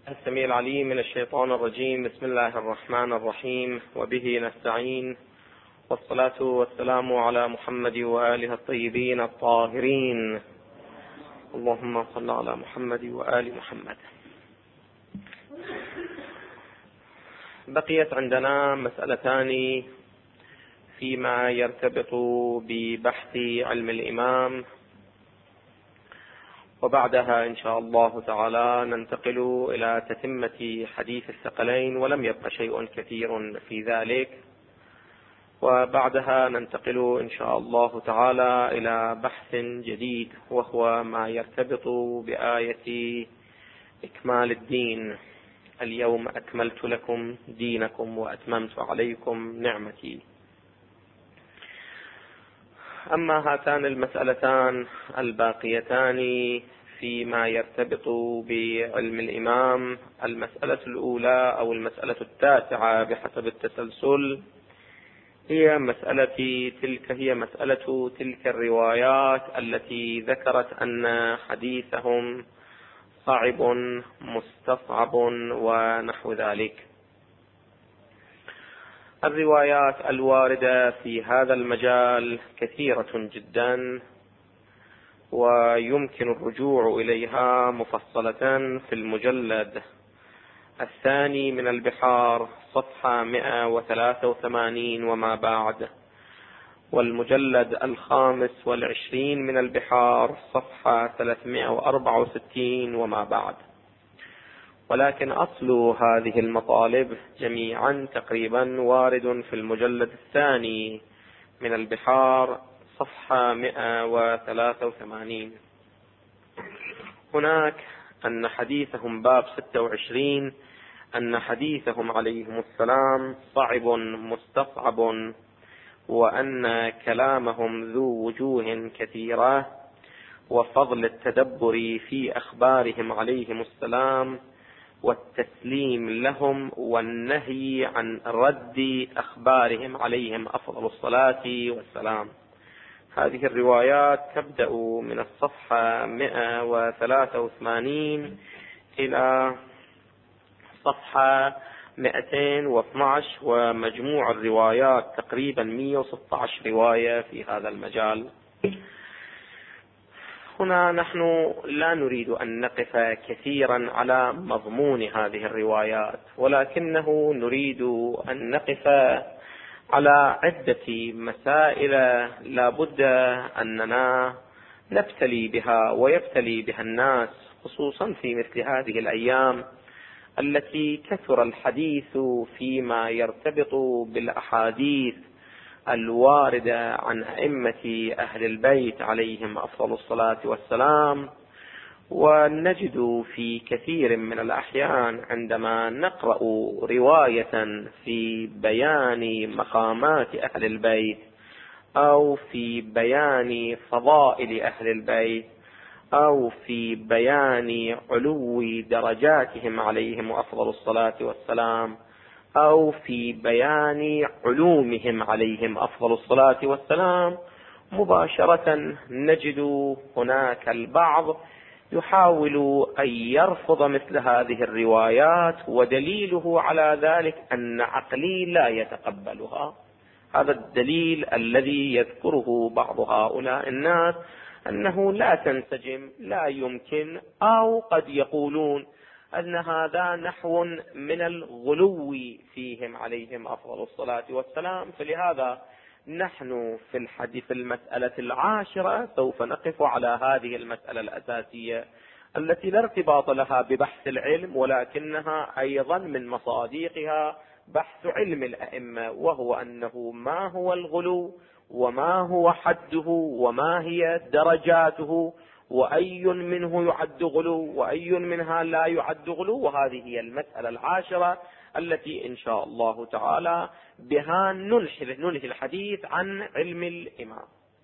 السميع العليم من الشيطان الرجيم. بسم الله الرحمن الرحيم، وبه نستعين، والصلاة والسلام على محمد وآله الطيبين الطاهرين. اللهم صل على محمد وآل محمد. بقيت عندنا مسألتان فيما يرتبط ببحث علم الإمام، وبعدها إن شاء الله تعالى ننتقل إلى تتمة حديث الثقلين، ولم يبق شيء كثير في ذلك. وبعدها ننتقل إن شاء الله تعالى إلى بحث جديد، وهو ما يرتبط بآية إكمال الدين: اليوم أكملت لكم دينكم وأتممت عليكم نعمتي. أما هاتان المسألتان الباقيتان فيما يرتبط بعلم الإمام، المسألة الأولى أو المسألة التاسعة بحسب التسلسل هي مسألة تلك الروايات التي ذكرت أن حديثهم صعب مستصعب ونحو ذلك. الروايات الواردة في هذا المجال كثيرة جدا، ويمكن الرجوع إليها مفصلة في المجلد الثاني من البحار صفحة 183 وما بعد، والمجلد 25 من البحار صفحة 364 وما بعد. ولكن أصل هذه المطالب جميعا تقريبا وارد في المجلد الثاني من البحار صفحة 183. هناك أن حديثهم باب 26 أن حديثهم عليهم السلام صعب مستصعب، وأن كلامهم ذو وجوه كثيرة، وفضل التدبر في أخبارهم عليهم السلام والتسليم لهم والنهي عن رد أخبارهم عليهم أفضل الصلاة والسلام. هذه الروايات تبدأ من الصفحة 183 إلى صفحة 212، ومجموع الروايات تقريبا 116 رواية في هذا المجال. هنا نحن لا نريد أن نقف كثيرا على مضمون هذه الروايات، ولكنه نريد أن نقف على عدة مسائل لا بد أننا نبتلي بها ويبتلي بها الناس، خصوصا في مثل هذه الأيام التي كثر الحديث فيما يرتبط بالأحاديث الواردة عن أئمة أهل البيت عليهم أفضل الصلاة والسلام. ونجد في كثير من الأحيان عندما نقرأ رواية في بيان مقامات أهل البيت، أو في بيان فضائل أهل البيت، أو في بيان علو درجاتهم عليهم أفضل الصلاة والسلام، أو في بيان علومهم عليهم أفضل الصلاة والسلام، مباشرة نجد هناك البعض يحاول أن يرفض مثل هذه الروايات، ودليله على ذلك أن عقلي لا يتقبلها. هذا الدليل الذي يذكره بعض هؤلاء الناس أنه لا تنسجم، لا يمكن، أو قد يقولون أن هذا نحو من الغلو فيهم عليهم أفضل الصلاة والسلام. فلهذا نحن في المسألة العاشرة سوف نقف على هذه المسألة الأساسية التي لا ارتباط لها ببحث العلم، ولكنها أيضا من مصاديقها بحث علم الأئمة، وهو أنه ما هو الغلو، وما هو حده، وما هي درجاته، وأي منه يعد غلو وأي منها لا يعد غلو. وهذه هي المسألة العاشرة التي إن شاء الله تعالى بها ننهي الحديث عن علم الإمام.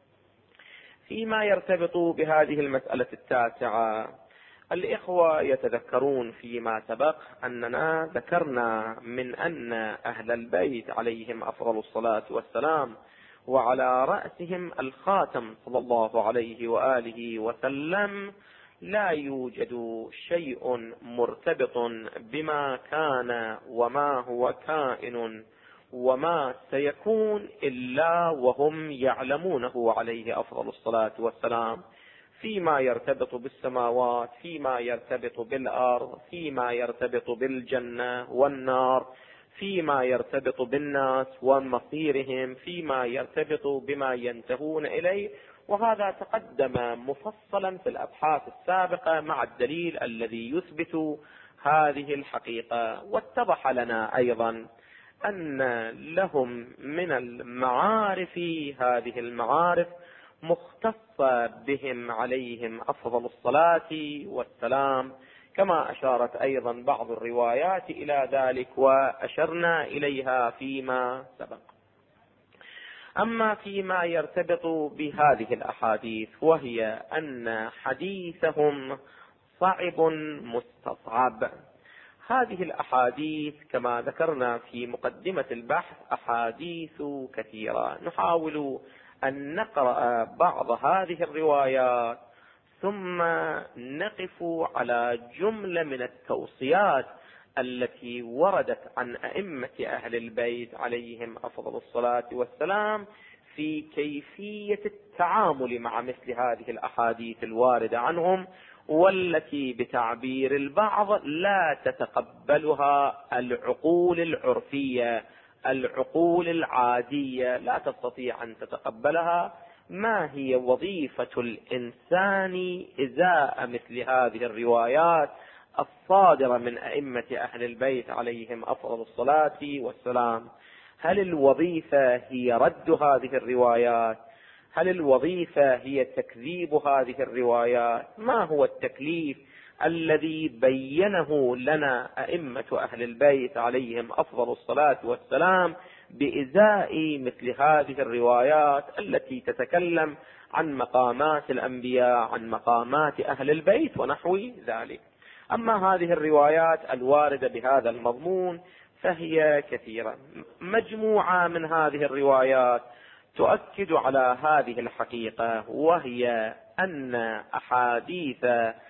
فيما يرتبط بهذه المسألة التاسعة، الإخوة يتذكرون فيما سبق أننا ذكرنا من أن أهل البيت عليهم أفضل الصلاة والسلام وعلى رأسهم الخاتم صلى الله عليه وآله وسلم لا يوجد شيء مرتبط بما كان وما هو كائن وما سيكون إلا وهم يعلمونه عليه أفضل الصلاة والسلام، فيما يرتبط بالسماوات، فيما يرتبط بالأرض، فيما يرتبط بالجنة والنار، فيما يرتبط بالناس ومصيرهم، فيما يرتبط بما ينتهون إليه. وهذا تقدم مفصلا في الأبحاث السابقة مع الدليل الذي يثبت هذه الحقيقة. واتضح لنا أيضا أن لهم من المعارف هذه المعارف مختصة بهم عليهم أفضل الصلاة والسلام، كما أشارت أيضا بعض الروايات إلى ذلك وأشرنا إليها فيما سبق. أما فيما يرتبط بهذه الأحاديث، وهي أن حديثهم صعب مستصعب. هذه الأحاديث كما ذكرنا في مقدمة البحث أحاديث كثيرة، نحاول أن نقرأ بعض هذه الروايات ثم نقف على جملة من التوصيات التي وردت عن أئمة أهل البيت عليهم أفضل الصلاة والسلام في كيفية التعامل مع مثل هذه الأحاديث الواردة عنهم، والتي بتعبير البعض لا تتقبلها العقول العرفية، العقول العادية لا تستطيع أن تتقبلها. ما هي وظيفة الإنسان إزاء مثل هذه الروايات الصادرة من أئمة أهل البيت عليهم أفضل الصلاة والسلام؟ هل الوظيفة هي رد هذه الروايات؟ هل الوظيفة هي تكذيب هذه الروايات؟ ما هو التكليف الذي بينه لنا أئمة أهل البيت عليهم أفضل الصلاة والسلام بإزاء مثل هذه الروايات التي تتكلم عن مقامات الأنبياء، عن مقامات أهل البيت ونحو ذلك؟ أما هذه الروايات الواردة بهذا المضمون فهي كثيرة. مجموعة من هذه الروايات تؤكد على هذه الحقيقة، وهي أن أحاديث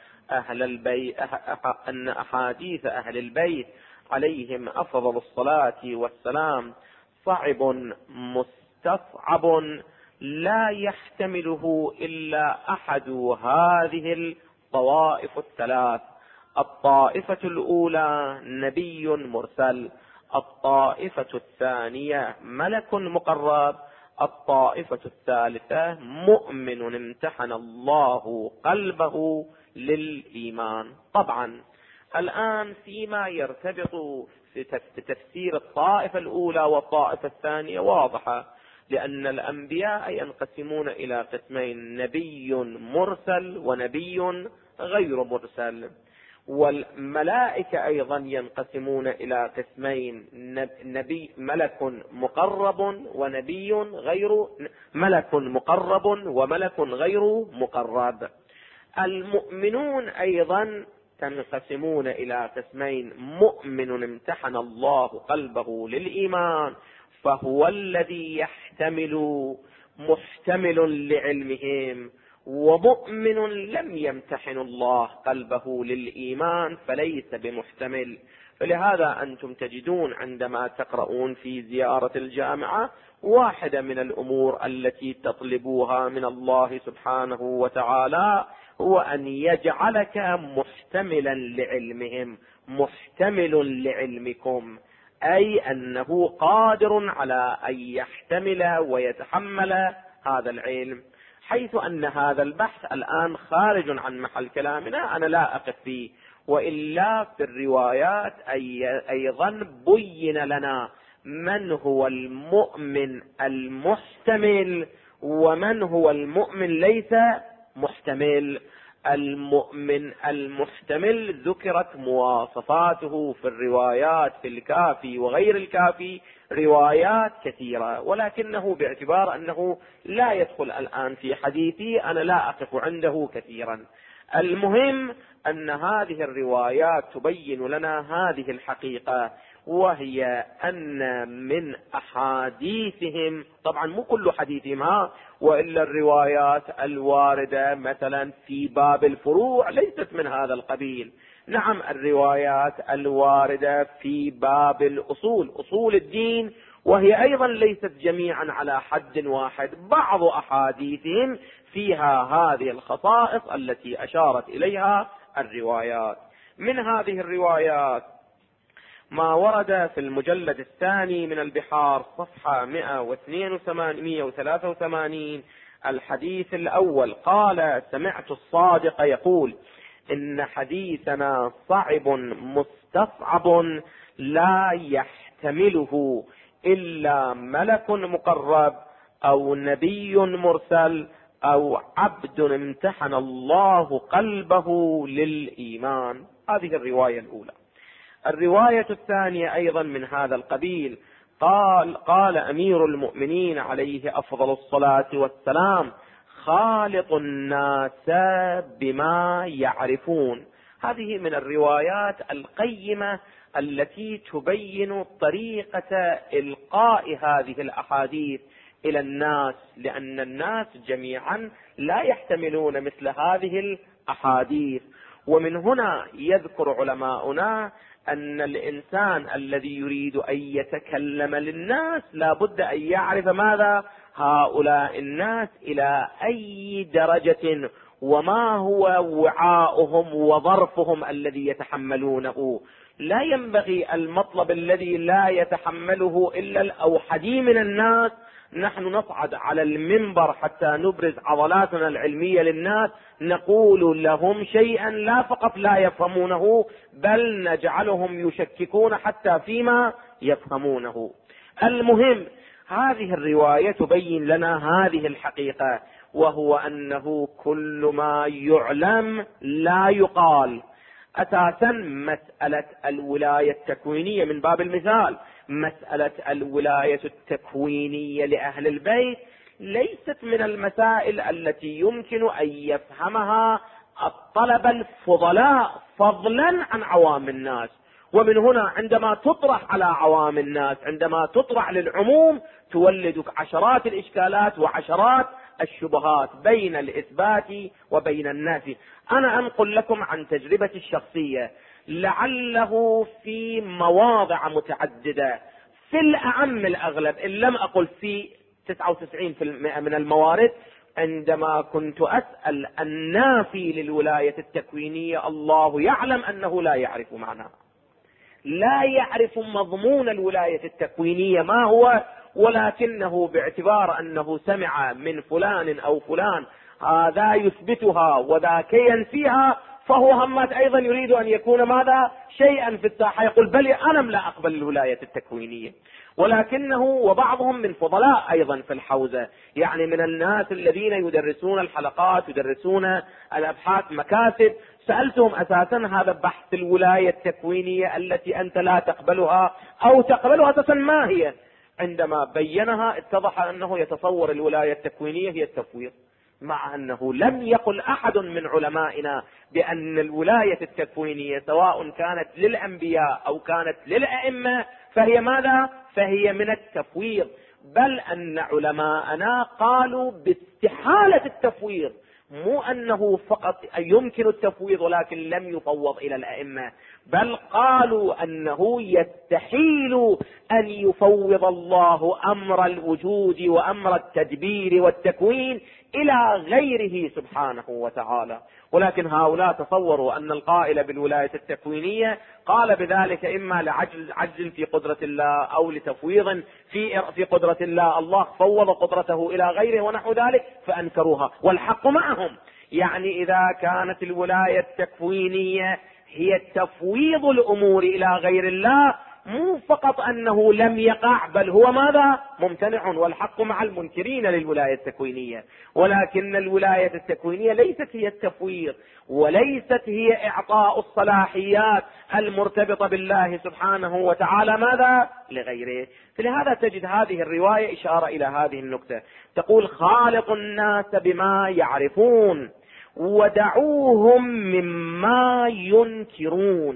أهل البيت عليهم أفضل الصلاة والسلام صعب مستصعب لا يحتمله إلا أحد هذه الطوائف الثلاث. الطائفة الأولى نبي مرسل، الطائفة الثانية ملك مقرب، الطائفة الثالثة مؤمن امتحن الله قلبه للإيمان. طبعا الآن فيما يرتبط بتفسير الطائفة الأولى والطائفة الثانية واضحة، لأن الأنبياء ينقسمون إلى قسمين: نبي مرسل ونبي غير مرسل. والملائكة أيضا ينقسمون إلى قسمين: ملك مقرب وملك غير مقرب. المؤمنون أيضا تنقسمون إلى قسمين: مؤمن امتحن الله قلبه للإيمان فهو الذي محتمل لعلمهم، ومؤمن لم يمتحن الله قلبه للإيمان فليس بمحتمل. فلهذا أنتم تجدون عندما تقرؤون في زيارة الجامعة واحدة من الأمور التي تطلبوها من الله سبحانه وتعالى هو أن يجعلك محتملا لعلمهم، محتمل لعلمكم، أي أنه قادر على أن يحتمل ويتحمل هذا العلم. حيث أن هذا البحث الآن خارج عن محل كلامنا أنا لا أقف فيه، وإلا في الروايات أيضا بين لنا من هو المؤمن المحتمل ومن هو المؤمن ليس محتمل. المؤمن المحتمل ذكرت مواصفاته في الروايات في الكافي وغير الكافي روايات كثيرة، ولكنه باعتبار أنه لا يدخل الآن في حديثي أنا لا أقف عنده كثيرا. المهم أن هذه الروايات تبين لنا هذه الحقيقة، وهي أن من أحاديثهم، طبعا مو كل حديثهم وإلا الروايات الواردة مثلا في باب الفروع ليست من هذا القبيل. نعم الروايات الواردة في باب الأصول، أصول الدين، وهي أيضا ليست جميعا على حد واحد، بعض أحاديثهم فيها هذه الخصائص التي أشارت إليها الروايات. من هذه الروايات ما ورد في المجلد الثاني من البحار صفحة 183 الحديث الأول، قال: سمعت الصادق يقول: إن حديثنا صعب مستصعب لا يحتمله إلا ملك مقرب أو نبي مرسل أو عبد امتحن الله قلبه للإيمان. هذه الرواية الأولى. الرواية الثانية أيضا من هذا القبيل، قال أمير المؤمنين عليه أفضل الصلاة والسلام: خالط الناس بما يعرفون. هذه من الروايات القيمة التي تبين طريقة إلقاء هذه الأحاديث إلى الناس، لأن الناس جميعا لا يحتملون مثل هذه الأحاديث. ومن هنا يذكر علماؤنا أن الإنسان الذي يريد أن يتكلم للناس لا بد أن يعرف ماذا هؤلاء الناس إلى أي درجة، وما هو وعاؤهم وظرفهم الذي يتحملونه. لا ينبغي المطلب الذي لا يتحمله إلا الأوحدي من الناس نحن نصعد على المنبر حتى نبرز عضلاتنا العلمية للناس، نقول لهم شيئا لا فقط لا يفهمونه، بل نجعلهم يشككون حتى فيما يفهمونه. المهم هذه الرواية تبين لنا هذه الحقيقة، وهو أنه كل ما يعلم لا يقال. أساسا مسألة الولاية التكوينية من باب المثال، مسألة الولاية التكوينية لأهل البيت ليست من المسائل التي يمكن أن يفهمها الطلبة الفضلاء فضلا عن عوام الناس. ومن هنا عندما تطرح على عوام الناس، عندما تطرح للعموم، تولد عشرات الإشكالات وعشرات الشبهات بين الإثبات وبين النفي. أنا أنقل لكم عن تجربتي الشخصية، لعله في مواضع متعددة، في الأعم الأغلب إن لم أقل في 99% من الموارد، عندما كنت أسأل النافي للولاية التكوينية الله يعلم أنه لا يعرف معناها، لا يعرف مضمون الولاية التكوينية ما هو، ولكنه باعتبار أنه سمع من فلان أو فلان هذا يثبتها وذاك ينفيها، فهو همات أيضا يريد أن يكون ماذا شيئا في الساحة، يقول بل أنا لا أقبل الولاية التكوينية. ولكنه وبعضهم من فضلاء أيضا في الحوزة، يعني من الناس الذين يدرسون الحلقات يدرسون الأبحاث مكاتب، سألتهم أساسا هذا بحث الولاية التكوينية التي أنت لا تقبلها أو تقبلها أساسا ما هي؟ عندما بينها اتضح أنه يتصور الولاية التكوينية هي التفويض، مع أنه لم يقل أحد من علمائنا بأن الولاية التكوينية سواء كانت للأنبياء أو كانت للأئمة فهي ماذا؟ فهي من التفويض، بل أن علماءنا قالوا باستحالة التفويض، مو أنه فقط يمكن التفويض ولكن لم يفوض إلى الأئمة، بل قالوا أنه يستحيل أن يفوض الله أمر الوجود وأمر التدبير والتكوين إلى غيره سبحانه وتعالى. ولكن هؤلاء تصوروا أن القائل بالولاية التكوينية قال بذلك إما لعجز في قدرة الله أو لتفويض في قدرة الله، الله فوض قدرته إلى غيره ونحو ذلك، فأنكروها والحق معهم. يعني إذا كانت الولاية التكوينية هي تفويض الأمور إلى غير الله، مو فقط أنه لم يقع بل هو ماذا ممتنع، والحق مع المنكرين للولاية التكوينية. ولكن الولاية التكوينية ليست هي التفويض، وليست هي إعطاء الصلاحيات المرتبطة بالله سبحانه وتعالى ماذا لغيره. فلهذا تجد هذه الرواية إشارة إلى هذه النقطة، تقول خالق الناس بما يعرفون ودعوهم مما ينكرون.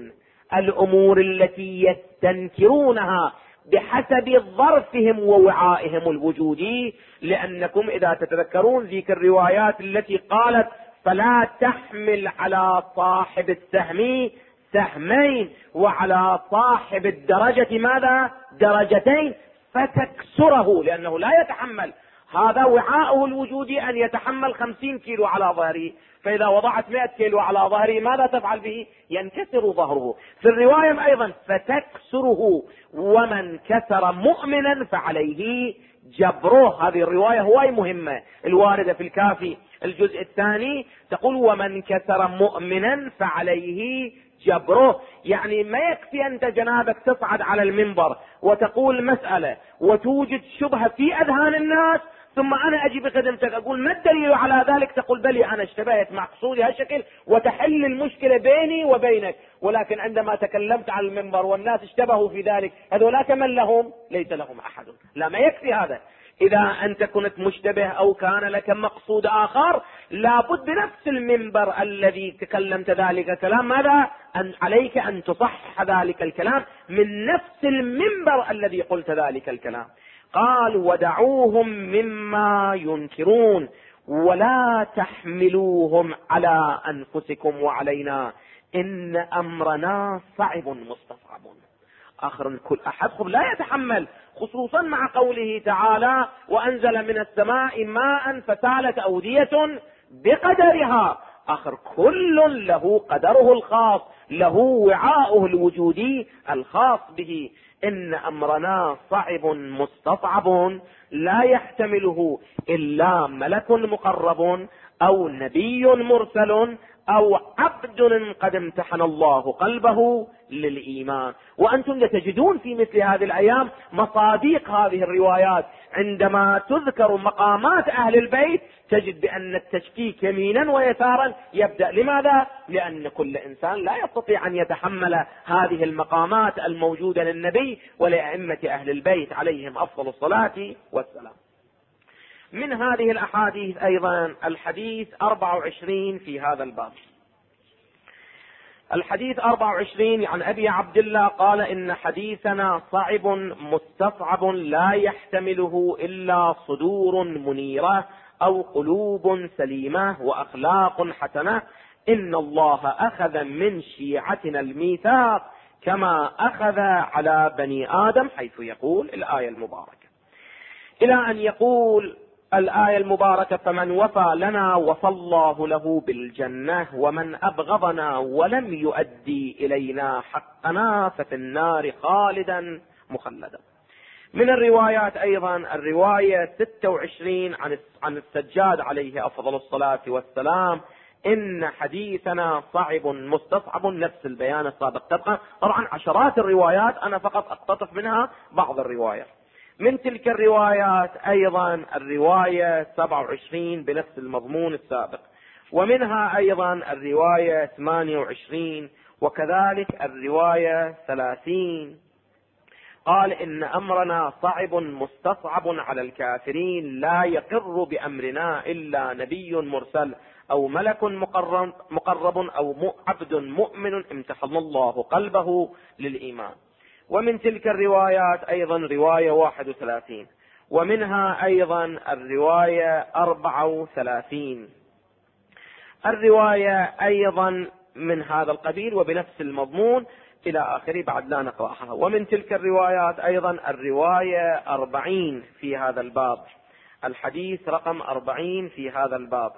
الأمور التي يستنكرونها بحسب ظرفهم ووعائهم الوجودي. لأنكم إذا تتذكرون ذيك الروايات التي قالت فلا تحمل على صاحب السهم سهمين وعلى صاحب الدرجة ماذا؟ درجتين فتكسره، لأنه لا يتحمل، هذا وعاءه الوجودي أن يتحمل 50 كيلو على ظهره، فإذا وضعت 100 كيلو على ظهره ماذا تفعل به؟ ينكسر ظهره. في الرواية أيضا فتكسره، ومن كسر مؤمنا فعليه جبره. هذه الرواية هواي مهمة الواردة في الكافي الجزء الثاني، تقول ومن كسر مؤمنا فعليه جبره. يعني ما يكفي أنت جنابك تصعد على المنبر وتقول مسألة وتوجد شبهة في أذهان الناس، ثم أنا أجي بخدمتك أقول ما الدليل على ذلك؟ تقول بلي أنا اشتبهت مع قصودي هالشكل، وتحل المشكلة بيني وبينك. ولكن عندما تكلمت على المنبر والناس اشتبهوا في ذلك، هذولاك من لهم؟ ليس لهم أحد. لا، ما يكفي هذا. إذا أنت كنت مشتبه أو كان لك مقصود آخر، لابد بنفس المنبر الذي تكلمت ذلك الكلام ماذا؟ عليك أن تصحح ذلك الكلام من نفس المنبر الذي قلت ذلك الكلام. قال ودعوهم مما ينكرون ولا تحملوهم على أنفسكم وعلينا إن أمرنا صعب مستصعب. آخر كل أحدهم لا يتحمل، خصوصا مع قوله تعالى وأنزل من السماء ماء فسالت أودية بقدرها. آخر كل له قدره الخاص، له وعاؤه الوجودي الخاص به. إن أمرنا صعب مستصعب لا يحتمله إلا ملك مقرب أو نبي مرسل أو عبد قد امتحن الله قلبه للإيمان. وأنتم تجدون في مثل هذه الأيام مصاديق هذه الروايات، عندما تذكر مقامات أهل البيت تجد بأن التشكيك يمينا ويسارا يبدأ. لماذا؟ لأن كل إنسان لا يستطيع أن يتحمل هذه المقامات الموجودة للنبي ولأئمة أهل البيت عليهم أفضل الصلاة والسلام. من هذه الأحاديث أيضا الحديث 24 في هذا الباب. الحديث 24 عن أبي عبد الله قال إن حديثنا صعب مستصعب لا يحتمله إلا صدور منيرة أو قلوب سليمة وأخلاق حسنة. إن الله أخذ من شيعتنا الميثاق كما أخذ على بني آدم، حيث يقول الآية المباركة، إلى أن يقول الآية المباركة فمن وفى لنا وفى الله له بالجنة ومن أبغضنا ولم يؤدي إلينا حقنا ففي النار خالدا مخلدا. من الروايات أيضا الرواية 26 عن السجاد عليه أفضل الصلاة والسلام إن حديثنا صعب مستصعب، نفس البيان السابق تبقى. طبعا عشرات الروايات، أنا فقط أقتطف منها بعض الروايات. من تلك الروايات أيضا الرواية 27 بنفس المضمون السابق، ومنها أيضا الرواية 28 وكذلك الرواية 30. قال إن أمرنا صعب مستصعب على الكافرين لا يقر بأمرنا إلا نبي مرسل أو ملك مقرب أو عبد مؤمن امتحن الله قلبه للإيمان. ومن تلك الروايات أيضا رواية 31، ومنها أيضا الرواية 34 الرواية أيضا من هذا القبيل وبنفس المضمون إلى آخره، بعد لا نقرأها. ومن تلك الروايات أيضا الرواية 40 في هذا الباب، الحديث رقم 40 في هذا الباب.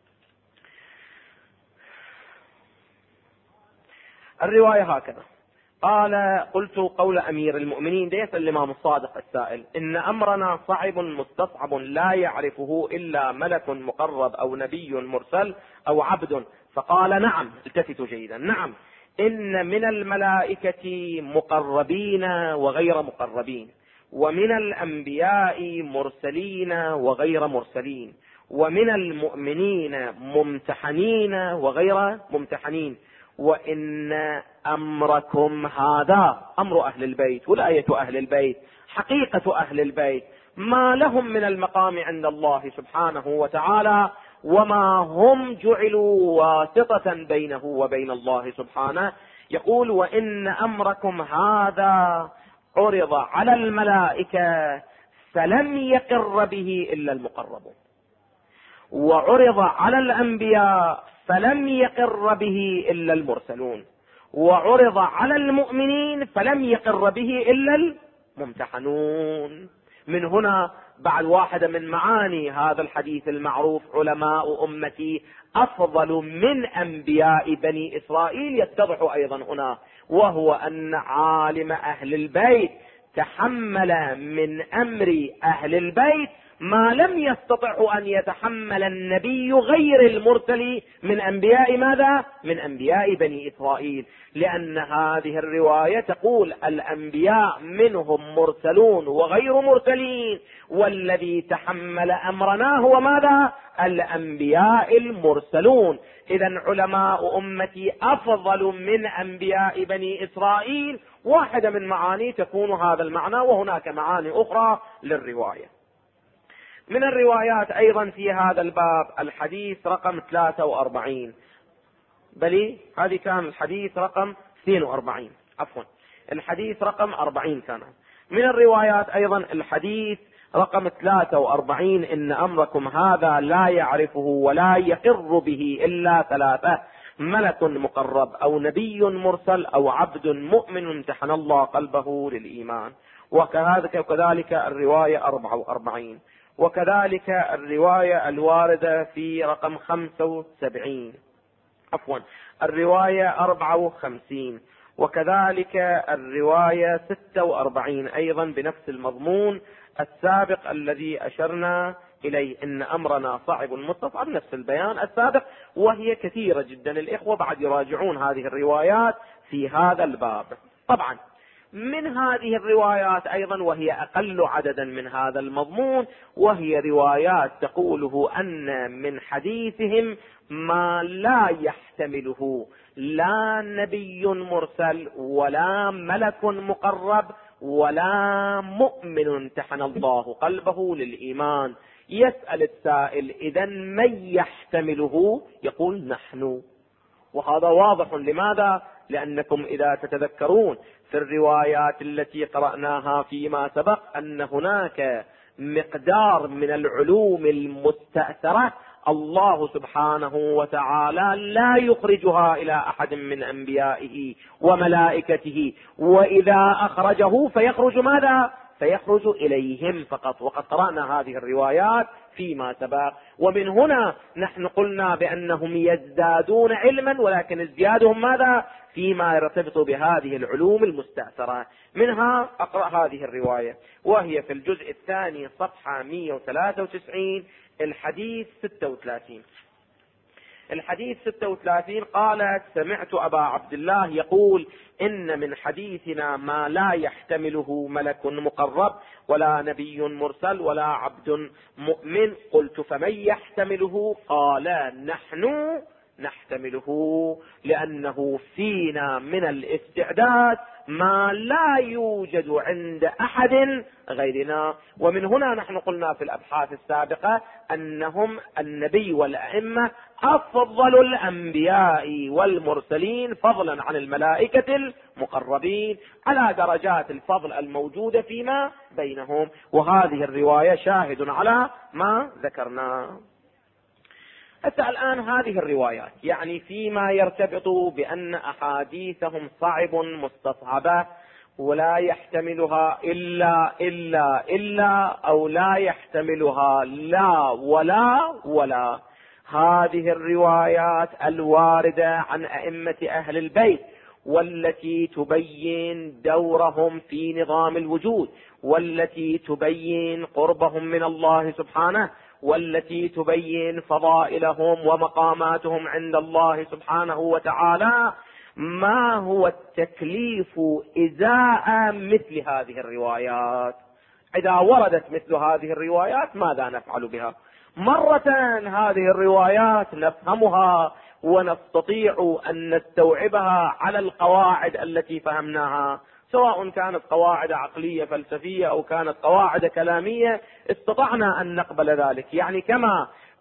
الرواية هكذا قال قلت قول أمير المؤمنين، ليس الإمام الصادق السائل، إن أمرنا صعب مستصعب لا يعرفه إلا ملك مقرب أو نبي مرسل أو عبد. فقال نعم، التفتوا جيدا، نعم إن من الملائكة مقربين وغير مقربين، ومن الأنبياء مرسلين وغير مرسلين، ومن المؤمنين ممتحنين وغير ممتحنين، وإن أمركم هذا أمر أهل البيت، ولاية أهل البيت، حقيقة أهل البيت، ما لهم من المقام عند الله سبحانه وتعالى، وما هم جعلوا واسطة بينه وبين الله سبحانه، يقول وإن أمركم هذا عرض على الملائكة فلم يقر به إلا المقربون، وعرض على الأنبياء فلم يقر به إلا المرسلون، وعرض على المؤمنين فلم يقر به إلا الممتحنون. من هنا بعد واحدة من معاني هذا الحديث المعروف علماء أمتي أفضل من أنبياء بني إسرائيل يتضح أيضا هنا، وهو أن عالم أهل البيت تحمل من أمر أهل البيت ما لم يستطع أن يتحمل النبي غير المرسل من أنبياء ماذا؟ من أنبياء بني إسرائيل، لأن هذه الرواية تقول الأنبياء منهم مرسلون وغير مرسلين، والذي تحمل أمرنا هو ماذا؟ الأنبياء المرسلون. إذن علماء أمتي أفضل من أنبياء بني إسرائيل. واحدة من معاني تكون هذا المعنى، وهناك معاني أخرى للرواية. من الروايات أيضا في هذا الباب الحديث رقم 43، بل هذه كان الحديث رقم 42، عفوا الحديث رقم 40 كان. من الروايات أيضا الحديث رقم 43 إن أمركم هذا لا يعرفه ولا يقر به إلا ثلاثة: ملك مقرب أو نبي مرسل أو عبد مؤمن امتحن الله قلبه للإيمان. وكذلك الرواية 44، وكذلك الرواية الواردة في رقم 75، عفوا الرواية 54، وكذلك الرواية 46 أيضا بنفس المضمون السابق الذي أشرنا إليه، إن أمرنا صعب مستصعب، نفس البيان السابق. وهي كثيرة جدا، الإخوة بعد يراجعون هذه الروايات في هذا الباب. طبعا من هذه الروايات أيضا وهي أقل عددا من هذا المضمون، وهي روايات تقوله أن من حديثهم ما لا يحتمله لا نبي مرسل ولا ملك مقرب ولا مؤمن امتحن الله قلبه للإيمان. يسأل السائل إذن من يحتمله؟ يقول نحن. وهذا واضح. لماذا؟ لأنكم إذا تتذكرون في الروايات التي قرأناها فيما سبق أن هناك مقدار من العلوم المستأثرة الله سبحانه وتعالى لا يخرجها إلى أحد من أنبيائه وملائكته، وإذا أخرجه فيخرج ماذا؟ فيخرج إليهم فقط. وقد قرأنا هذه الروايات فيما سبق. ومن هنا نحن قلنا بأنهم يزدادون علما، ولكن ازديادهم ماذا؟ فيما يرتبط بهذه العلوم المستأثرة. منها أقرأ هذه الرواية وهي في الجزء الثاني صفحة 193 الحديث 36. الحديث 36 قالت: سمعت أبا عبد الله يقول: إن من حديثنا ما لا يحتمله ملك مقرب ولا نبي مرسل ولا عبد مؤمن. قلت: فمن يحتمله؟ قال: نحن نحتمله، لأنه فينا من الاستعداد ما لا يوجد عند أحد غيرنا. ومن هنا نحن قلنا في الأبحاث السابقة أنهم النبي والأئمة أفضل الأنبياء والمرسلين فضلا عن الملائكة المقربين على درجات الفضل الموجودة فيما بينهم. وهذه الرواية شاهد على ما ذكرنا. الآن هذه الروايات يعني فيما يرتبط بأن أحاديثهم صعب مستصعبة ولا يحتملها إلا أو لا يحتملها لا ولا. هذه الروايات الواردة عن أئمة أهل البيت والتي تبين دورهم في نظام الوجود، والتي تبين قربهم من الله سبحانه، والتي تبين فضائلهم ومقاماتهم عند الله سبحانه وتعالى، ما هو التكليف إزاء مثل هذه الروايات؟ إذا وردت مثل هذه الروايات ماذا نفعل بها؟ مرة هذه الروايات نفهمها ونستطيع أن نستوعبها على القواعد التي فهمناها، سواء كانت قواعد عقلية فلسفية أو كانت قواعد كلامية، استطعنا أن نقبل ذلك. يعني كما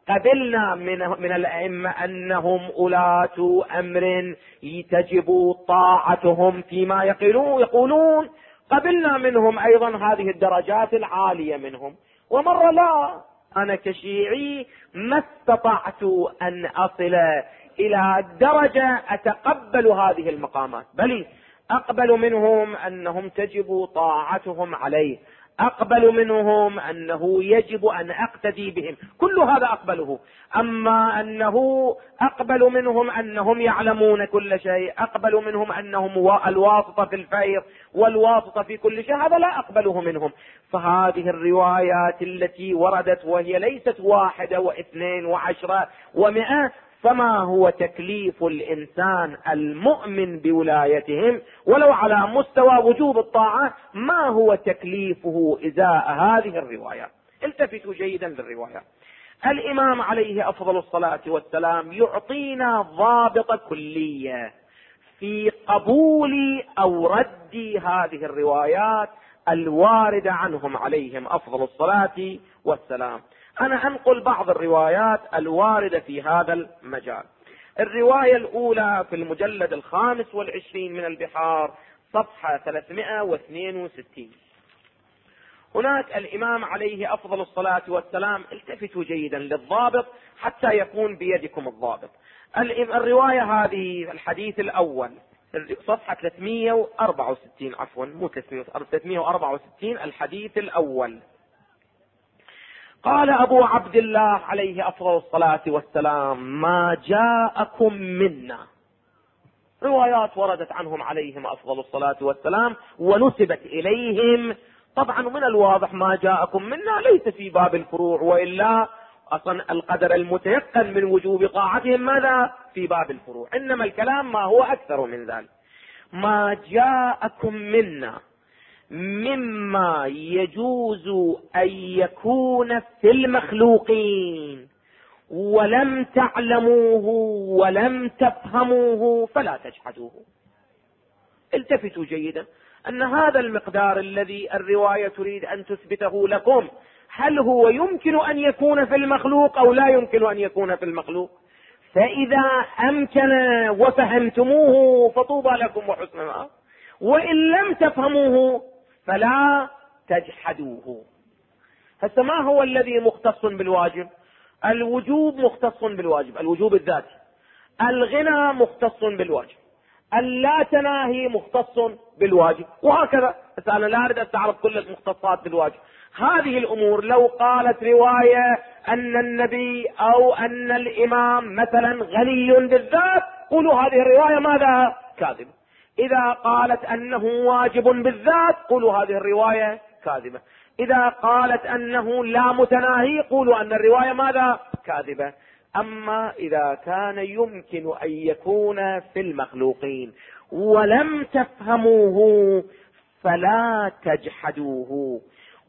قبلنا من الأئمة أنهم أولاة أمر تجب طاعتهم فيما يقولون، قبلنا منهم أيضا هذه الدرجات العالية منهم. ومرة لا، أنا كشيعي ما استطعت أن أصل إلى درجة أتقبل هذه المقامات، بل أقبل منهم أنهم تجب طاعتهم عليه، أقبل منهم أنه يجب أن أقتدي بهم، كل هذا أقبله. أما أنه أقبل منهم أنهم يعلمون كل شيء، أقبل منهم أنهم الواسطة في الفيض والواسطة في كل شيء، هذا لا أقبله منهم. فهذه الروايات التي وردت وهي ليست 1 و2 و10 و100، فما هو تكليف الإنسان المؤمن بولايتهم ولو على مستوى وجوب الطاعة؟ ما هو تكليفه إزاء هذه الروايات؟ التفتوا جيدا للروايات. الإمام عليه أفضل الصلاة والسلام يعطينا ضابط كلية في قبول أو رد هذه الروايات الواردة عنهم عليهم أفضل الصلاة والسلام. أنا أنقل بعض الروايات الواردة في هذا المجال. الرواية الأولى في المجلد 25 من البحار، صفحة 362. هناك الإمام عليه أفضل الصلاة والسلام، التفتوا جيدا للضابط حتى يكون بيدكم الضابط. الرواية هذه الحديث الأول، صفحة 364، عفوا مو 364، الحديث الأول. قال أبو عبد الله عليه أفضل الصلاة والسلام: ما جاءكم منا. روايات وردت عنهم عليهم أفضل الصلاة والسلام ونسبت إليهم. طبعا من الواضح ما جاءكم منا ليس في باب الفروع، وإلا أصلا القدر المتيقن من وجوب طاعتهم ماذا؟ في باب الفروع. إنما الكلام ما هو أكثر من ذلك. ما جاءكم منا مما يجوز أن يكون في المخلوقين ولم تعلموه ولم تفهموه فلا تجحدوه. التفتوا جيدا أن هذا المقدار الذي الرواية تريد أن تثبته لكم، هل هو يمكن أن يكون في المخلوق أو لا يمكن أن يكون في المخلوق؟ فإذا أمكن وفهمتموه فطوبى لكم وحسن مآب، وإن لم تفهموه فلا تجحدوه. هسه ما هو الذي مختص بالواجب؟ الوجوب مختص بالواجب، الوجوب الذاتي. الغنى مختص بالواجب، اللا تناهي مختص بالواجب، وهكذا. بس أنا لا أريد أستعرض كل المختصات بالواجب. هذه الأمور لو قالت رواية أن النبي أو أن الإمام مثلا غني بالذات، قولوا هذه الرواية ماذا؟ كاذبة. إذا قالت أنه واجب بالذات، قولوا هذه الرواية كاذبة. إذا قالت أنه لا متناهي، قولوا أن الرواية ماذا؟ كاذبة. أما إذا كان يمكن أن يكون في المخلوقين ولم تفهموه فلا تجحدوه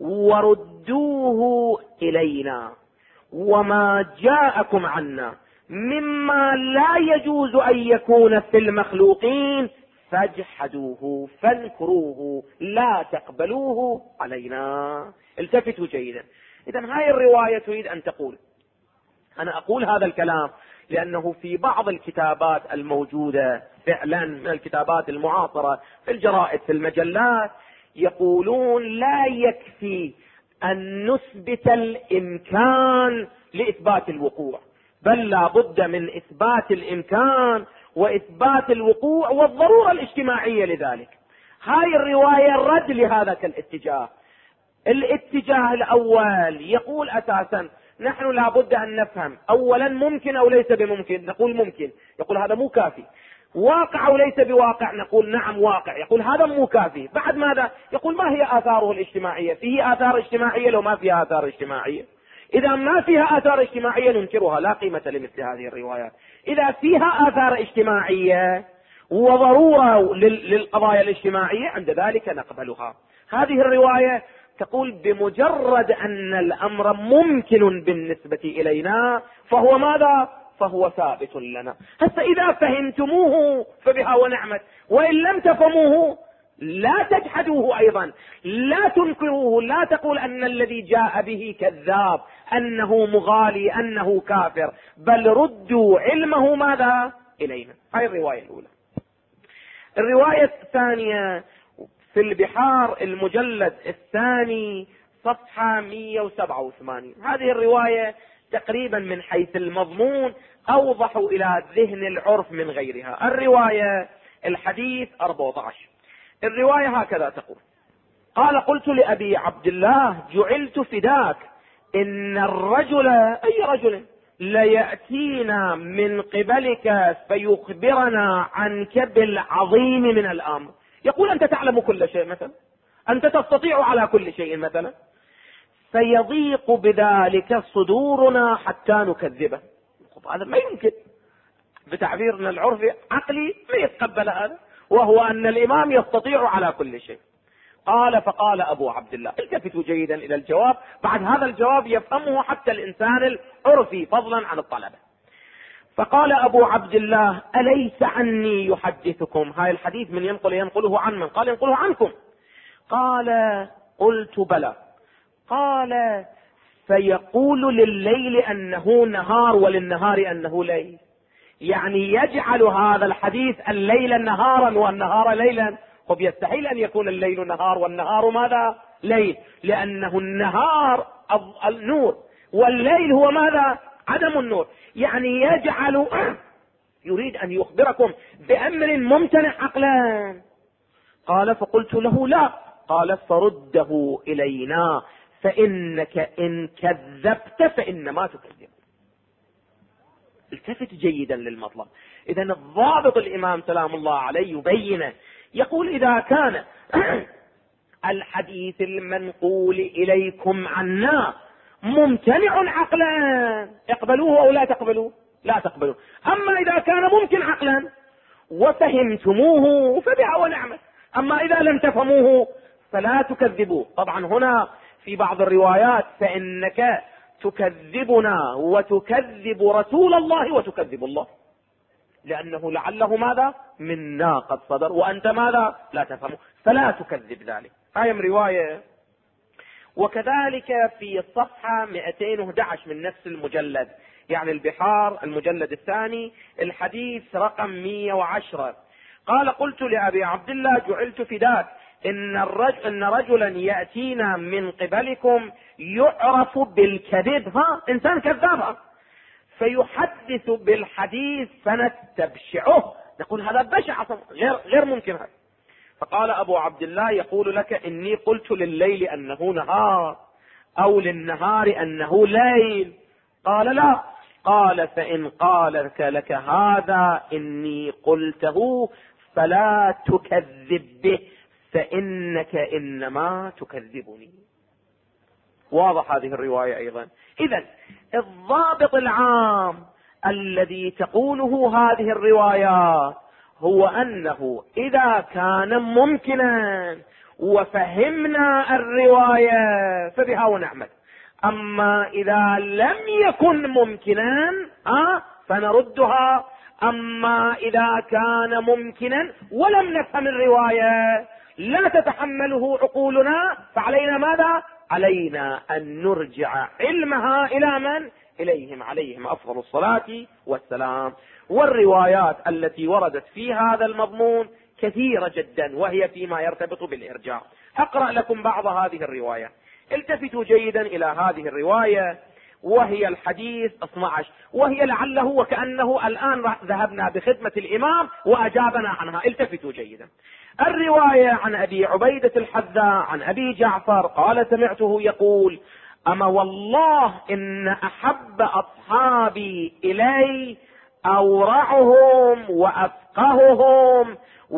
وردوه إلينا. وما جاءكم عنا مما لا يجوز أن يكون في المخلوقين فاجحدوه فانكروه لا تقبلوه علينا. التفتوا جيدا. إذن هاي الرواية تريد أن تقول، أنا أقول هذا الكلام لأنه في بعض الكتابات الموجودة فعلا من الكتابات المعاصرة في الجرائد في المجلات يقولون لا يكفي أن نثبت الإمكان لإثبات الوقوع، بل لا بد من إثبات الإمكان وإثبات الوقوع والضرورة الاجتماعية لذلك. هاي الرواية رد لهذا الاتجاه. الاتجاه الأول يقول أساسا نحن لا بد أن نفهم أولا ممكن أو ليس بممكن، نقول ممكن، يقول هذا مو كافي. واقع أو ليس بواقع، نقول نعم واقع، يقول هذا مو كافي. بعد ماذا؟ يقول ما هي آثاره الاجتماعية؟ فيه آثار اجتماعية لو ما فيها آثار اجتماعية؟ إذا ما فيها آثار اجتماعية ننكرها، لا قيمة لمثل هذه الروايات. إذا فيها آثار اجتماعية وضرورة للقضايا الاجتماعية عند ذلك نقبلها. هذه الرواية تقول بمجرد أن الأمر ممكن بالنسبة إلينا فهو ماذا؟ فهو ثابت لنا. حتى إذا فهمتموه فبها ونعمت، وإن لم تفهموه لا تجحدوه أيضا، لا تنكروه، لا تقول أن الذي جاء به كذاب، أنه مغالي، أنه كافر، بل ردوا علمه ماذا إلينا. هاي الرواية الأولى. الرواية الثانية في البحار المجلد الثاني صفحة 187. هذه الرواية تقريبا من حيث المضمون أوضح إلى ذهن العرف من غيرها. الرواية الحديث 14. الرواية هكذا تقول: قال: قلت لأبي عبد الله: جعلت فداك إن الرجل، أي رجل، ليأتينا من قبلك فيخبرنا عنك بالعظيم من الأمر. يقول: أنت تعلم كل شيء مثلا، أنت تستطيع على كل شيء مثلا، فيضيق بذلك صدورنا حتى نكذبه. هذا ما يمكن، بتعبيرنا العرفي عقلي ما يتقبل هذا، وهو أن الإمام يستطيع على كل شيء. قال: فقال أبو عبد الله، التفتوا جيدا إلى الجواب، بعد هذا الجواب يفهمه حتى الإنسان العرفي فضلا عن الطلبة. فقال أبو عبد الله: أليس عني يحدثكم؟ هاي الحديث من ينقله عن من؟ قال: ينقله عنكم. قال: قلت: بلى. قال: فيقول لليل أنه نهار وللنهار أنه ليل، يعني يجعل هذا الحديث الليل نهارا والنهار ليلا. وبيستحيل أن يكون الليل نهار والنهار ماذا؟ ليل، لأنه النهار النور والليل هو ماذا؟ عدم النور. يعني يجعل يريد أن يخبركم بأمر ممتنع عقلا. قال: فقلت له: لا. قال: فرده إلينا، فإنك إن كذبت فإنما تكذب. التفت جيدا للمطلب. إذا الضابط الإمام سلام الله عليه يبينه، يقول: إذا كان الحديث المنقول إليكم عنا ممتنع عقلا اقبلوه أو لا تقبلوه؟ لا تقبلوه. أما إذا كان ممكن عقلا وفهمتموه فبها ونعمة، أما إذا لم تفهموه فلا تكذبوه. طبعا هنا في بعض الروايات: فإنك تكذبنا وتكذب رسول الله وتكذب الله، لأنه لعله ماذا؟ منا قد صدر وأنت ماذا؟ لا تفهمه، فلا تكذب ذلك. هاي رواية. وكذلك في الصفحة 211 من نفس المجلد، يعني البحار المجلد الثاني الحديث رقم 110. قال: قلت لأبي عبد الله: جعلت فداك إن رجلا يأتينا من قبلكم يعرف بالكذب، إنسان كذاب، فيحدث بالحديث فنستبشعه، نقول هذا بشع، غير ممكن هذا. فقال أبو عبد الله: يقول لك إني قلت لليل أنه نهار أو للنهار أنه ليل. قال: لا. قال: فإن قال لك هذا إني قلته فلا تكذب به، فإنك إنما تكذبني. واضح هذه الرواية أيضا. إذن الضابط العام الذي تقوله هذه الروايات هو أنه إذا كان ممكنا وفهمنا الرواية فبها ونعمت، أما إذا لم يكن ممكنا فنردها، أما إذا كان ممكنا ولم نفهم الرواية لا تتحمله عقولنا، فعلينا ماذا؟ علينا أن نرجع علمها إلى من؟ إليهم عليهم أفضل الصلاة والسلام. والروايات التي وردت في هذا المضمون كثيرة جدا، وهي فيما يرتبط بالإرجاع. أقرأ لكم بعض هذه الرواية. التفتوا جيدا إلى هذه الرواية، وهي الحديث 12، وهي لعله وكأنه الآن ذهبنا بخدمة الإمام وأجابنا عنها. التفتوا جيدا. الرواية عن أبي عبيدة الحذاء عن أبي جعفر قال: سمعته يقول: أما والله إن أحب أصحابي إلي أورعهم وأفقههم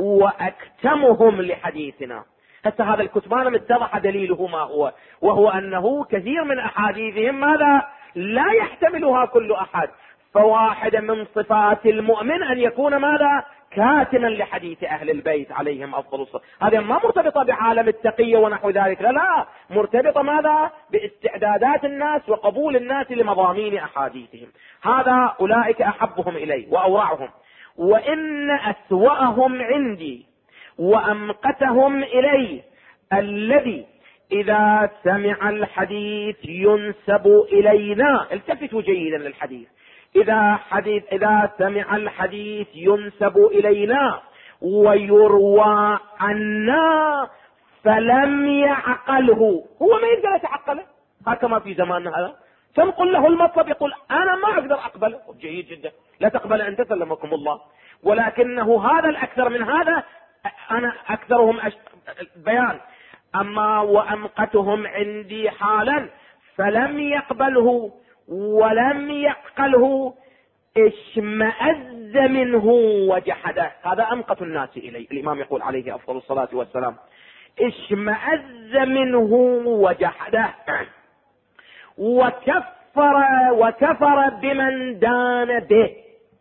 وأكتمهم لحديثنا. حتى هذا الكتمان اتضح دليله ما هو، وهو أنه كثير من أحاديثهم ماذا؟ لا يحتملها كل أحد. فواحدة من صفات المؤمن أن يكون ماذا؟ كاتما لحديث أهل البيت عليهم أفضل الصلاة. هذه ما مرتبطة بعالم التقية ونحو ذلك، لا، مرتبطة ماذا؟ باستعدادات الناس وقبول الناس لمضامين أحاديثهم. هذا أولئك أحبهم إلي وأورعهم. وإن أسوأهم عندي وأمقتهم إليه الذي إذا سمع الحديث ينسب إلينا. التفتوا جيدا للحديث. إذا سمع الحديث ينسب إلينا ويروى عنا فلم يعقله. هو ما يقدر يتعقله، هكما في زماننا هذا تنقل له المطلب يقول أنا ما أقدر أقبله. جيد جدا، لا تقبل أنت سلمكم الله. ولكنه هذا الأكثر من هذا، أنا أكثرهم بيان. أما وأمقتهم عندي حالا فلم يقبله ولم يعقله اشمأز منه وجحده. هذا أمقت الناس إليه. الإمام يقول عليه أفضل الصلاة والسلام اشمأز منه وجحده وكفر بمن دان به.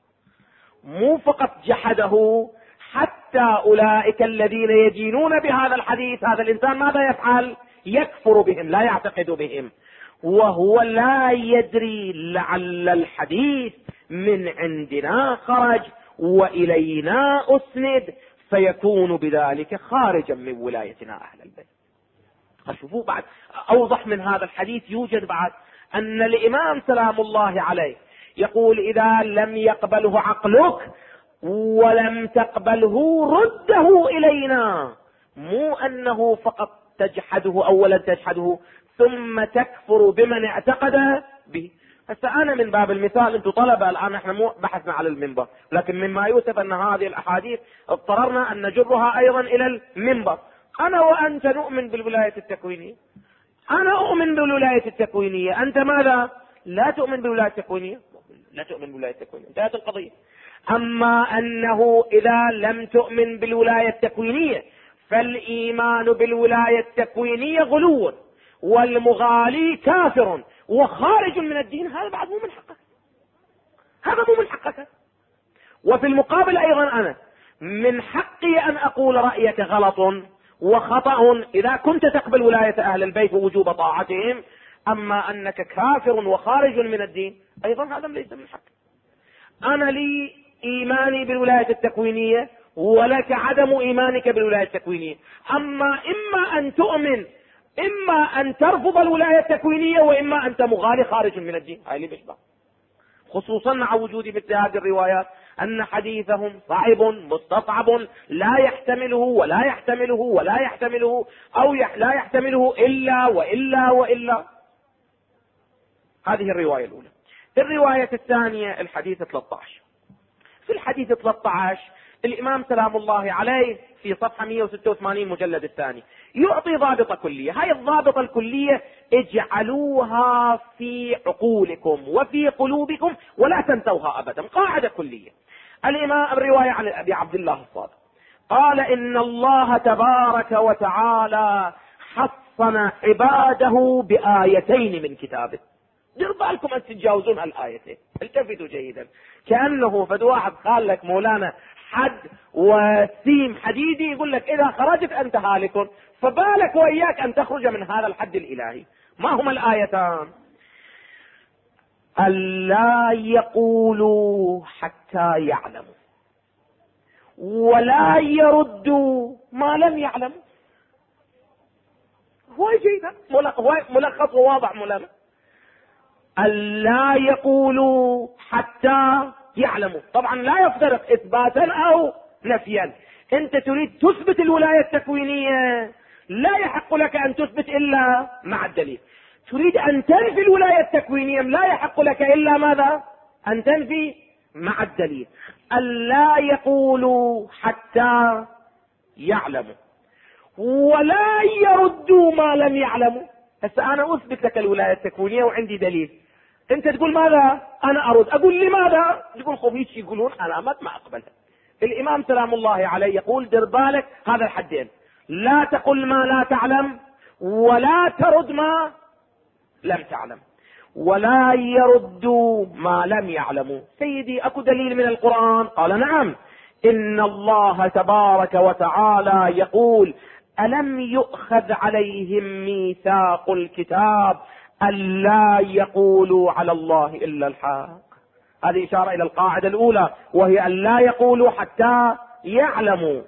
مو فقط جحده، حتى أولئك الذين يدينون بهذا الحديث هذا الإنسان ماذا يفعل؟ يكفر بهم، لا يعتقد بهم، وهو لا يدري لعل الحديث من عندنا خرج وإلينا أسند، فيكون بذلك خارجا من ولايتنا أهل البيت. شوفوا بعد أوضح من هذا الحديث يوجد بعد أن الإمام سلام الله عليه يقول إذا لم يقبله عقلك ولم تقبله رده إلينا. مو أنه فقط تجحده، أولا تجحده ثم تكفر بمن اعتقد به. هسه أنا من باب المثال، أنتم طلبة الآن، احنا مو بحثنا على المنبر، لكن مما يوسف أن هذه الأحاديث اضطررنا أن نجرها أيضا إلى المنبر. أنا وأنت نؤمن بالولاية التكوينية، أنا أؤمن بالولاية التكوينية، أنت ماذا؟ لا تؤمن بالولاية التكوينية، لا تؤمن بالولاية التكوينية، انتهت القضية. أما أنه إذا لم تؤمن بالولاية التكوينية فالإيمان بالولاية التكوينية غلو، والمغالي كافر وخارج من الدين، هذا بعد مو من حقك، هذا مو من حقك. وفي المقابل أيضا أنا من حقي أن أقول رأيك غلط وخطأ إذا كنت تقبل ولاية أهل البيت ووجوب طاعتهم. أما أنك كافر وخارج من الدين أيضا هذا ليس من حقك. أنا لي إيماني بالولاية التكوينية ولك عدم إيمانك بالولاية التكوينية. أما أن تؤمن، إما أن ترفض الولاية التكوينية، وإما أنت مغالي خارج من الدين. هاي اللي بيشبه، خصوصا مع وجود مثل هذه الروايات أن حديثهم صعب مستصعب، لا يحتمله ولا يحتمله ولا يحتمله، أو لا يحتمله إلا وإلا وإلا. هذه الرواية الأولى. الرواية الثانية الحديث 13. في الحديث 13 الإمام سلام الله عليه في صفحة 186 مجلد الثاني يعطي ضابطة كلية. هاي الضابطة الكلية اجعلوها في عقولكم وفي قلوبكم ولا تنسوها أبدا، قاعدة كلية. الإمام الرواية عن أبي عبد الله الصادق قال إن الله تبارك وتعالى حصن عباده بآيتين من كتابه. دير بالكم أن تتجاوزون هالآيتين، التفتوا جيدا. كأنه فد واحد قال لك مولانا حد وسيم حديدي، يقول لك إذا خرجت أنت هالك، فبالك وإياك أن تخرج من هذا الحد الإلهي. ما هما الآيتان؟ ألا يقولوا حتى يعلموا ولا يردوا ما لم يعلموا. هو جيدا، ملخص وواضح مولانا. ألا يقولوا حتى يعلموا، طبعا لا يفترق إثباتا أو نفيا. أنت تريد تثبت الولاية التكوينية، لا يحق لك أن تثبت إلا مع الدليل. تريد أن تنفي الولاية التكوينية، لا يحق لك إلا ماذا؟ أن تنفي مع الدليل. ألا يقولوا حتى يعلموا ولا يردوا ما لم يعلموا. هسه أنا أثبت لك الولاية التكوينية وعندي دليل، أنت تقول ماذا؟ أنا أرد. أقول لماذا؟ تقول خبيث يقولون علامات ما أقبلها. الإمام سلام الله عليه يقول دير بالك هذا الحدين، لا تقل ما لا تعلم ولا ترد ما لم تعلم ولا يردوا ما لم يعلموا. سيدي أكو دليل من القرآن؟ قال نعم، إن الله تبارك وتعالى يقول ألم يؤخذ عليهم ميثاق الكتاب ألا يقولوا على الله إلا الحق. هذه إشارة إلى القاعدة الأولى، وهي ألا يقولوا حتى يعلموا.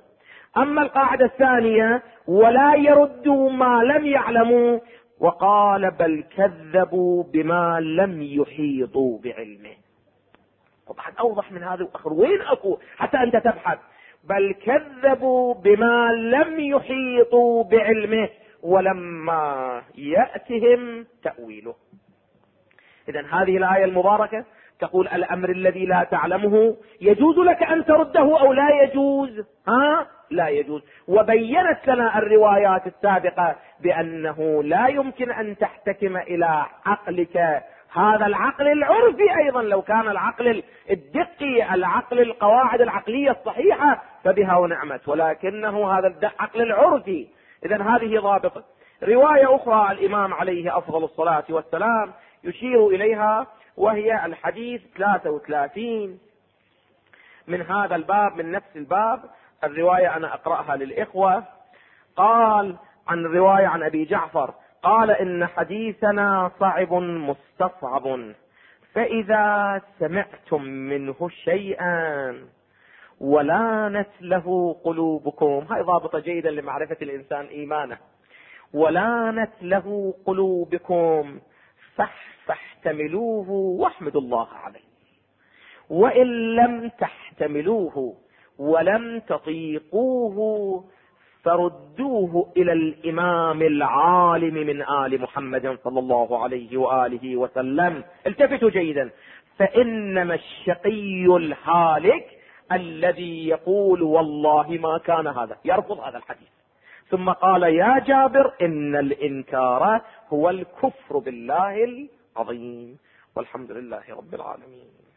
أما القاعدة الثانية ولا يردوا ما لم يعلموا، وقال بل كذبوا بما لم يحيطوا بعلمه. طبعا أوضح من هذا وآخر، وين أكو حتى أنت تبحث؟ بل كذبوا بما لم يحيطوا بعلمه ولما يأتهم تأويله. إذن هذه الآية المباركة تقول الأمر الذي لا تعلمه يجوز لك أن ترده أو لا يجوز؟ لا يجوز. وبينت لنا الروايات السابقة بأنه لا يمكن أن تحتكم إلى عقلك، هذا العقل العرفي أيضا، لو كان العقل الدقي، العقل القواعد العقلية الصحيحة فبها ونعمت، ولكنه هذا العقل العرفي. إذن هذه ضابطة. رواية أخرى الإمام عليه أفضل الصلاة والسلام يشير إليها، وهي الحديث 33 من هذا الباب، من نفس الباب. الرواية أنا أقرأها للإخوة. قال عن رواية عن أبي جعفر قال إن حديثنا صعب مستصعب، فإذا سمعتم منه شيئا ولانت له قلوبكم، هاي ضابطة جيدة لمعرفة الإنسان إيمانه، ولانت له قلوبكم فاحتملوه واحمدوا الله عليه، وإن لم تحتملوه ولم تطيقوه فردوه إلى الإمام العالم من آل محمد صلى الله عليه وآله وسلم. التفتوا جيدا، فإنما الشقي الهالك الذي يقول والله ما كان هذا، يرفض هذا الحديث. ثم قال يا جابر إن الإنكار هو الكفر بالله العظيم، والحمد لله رب العالمين.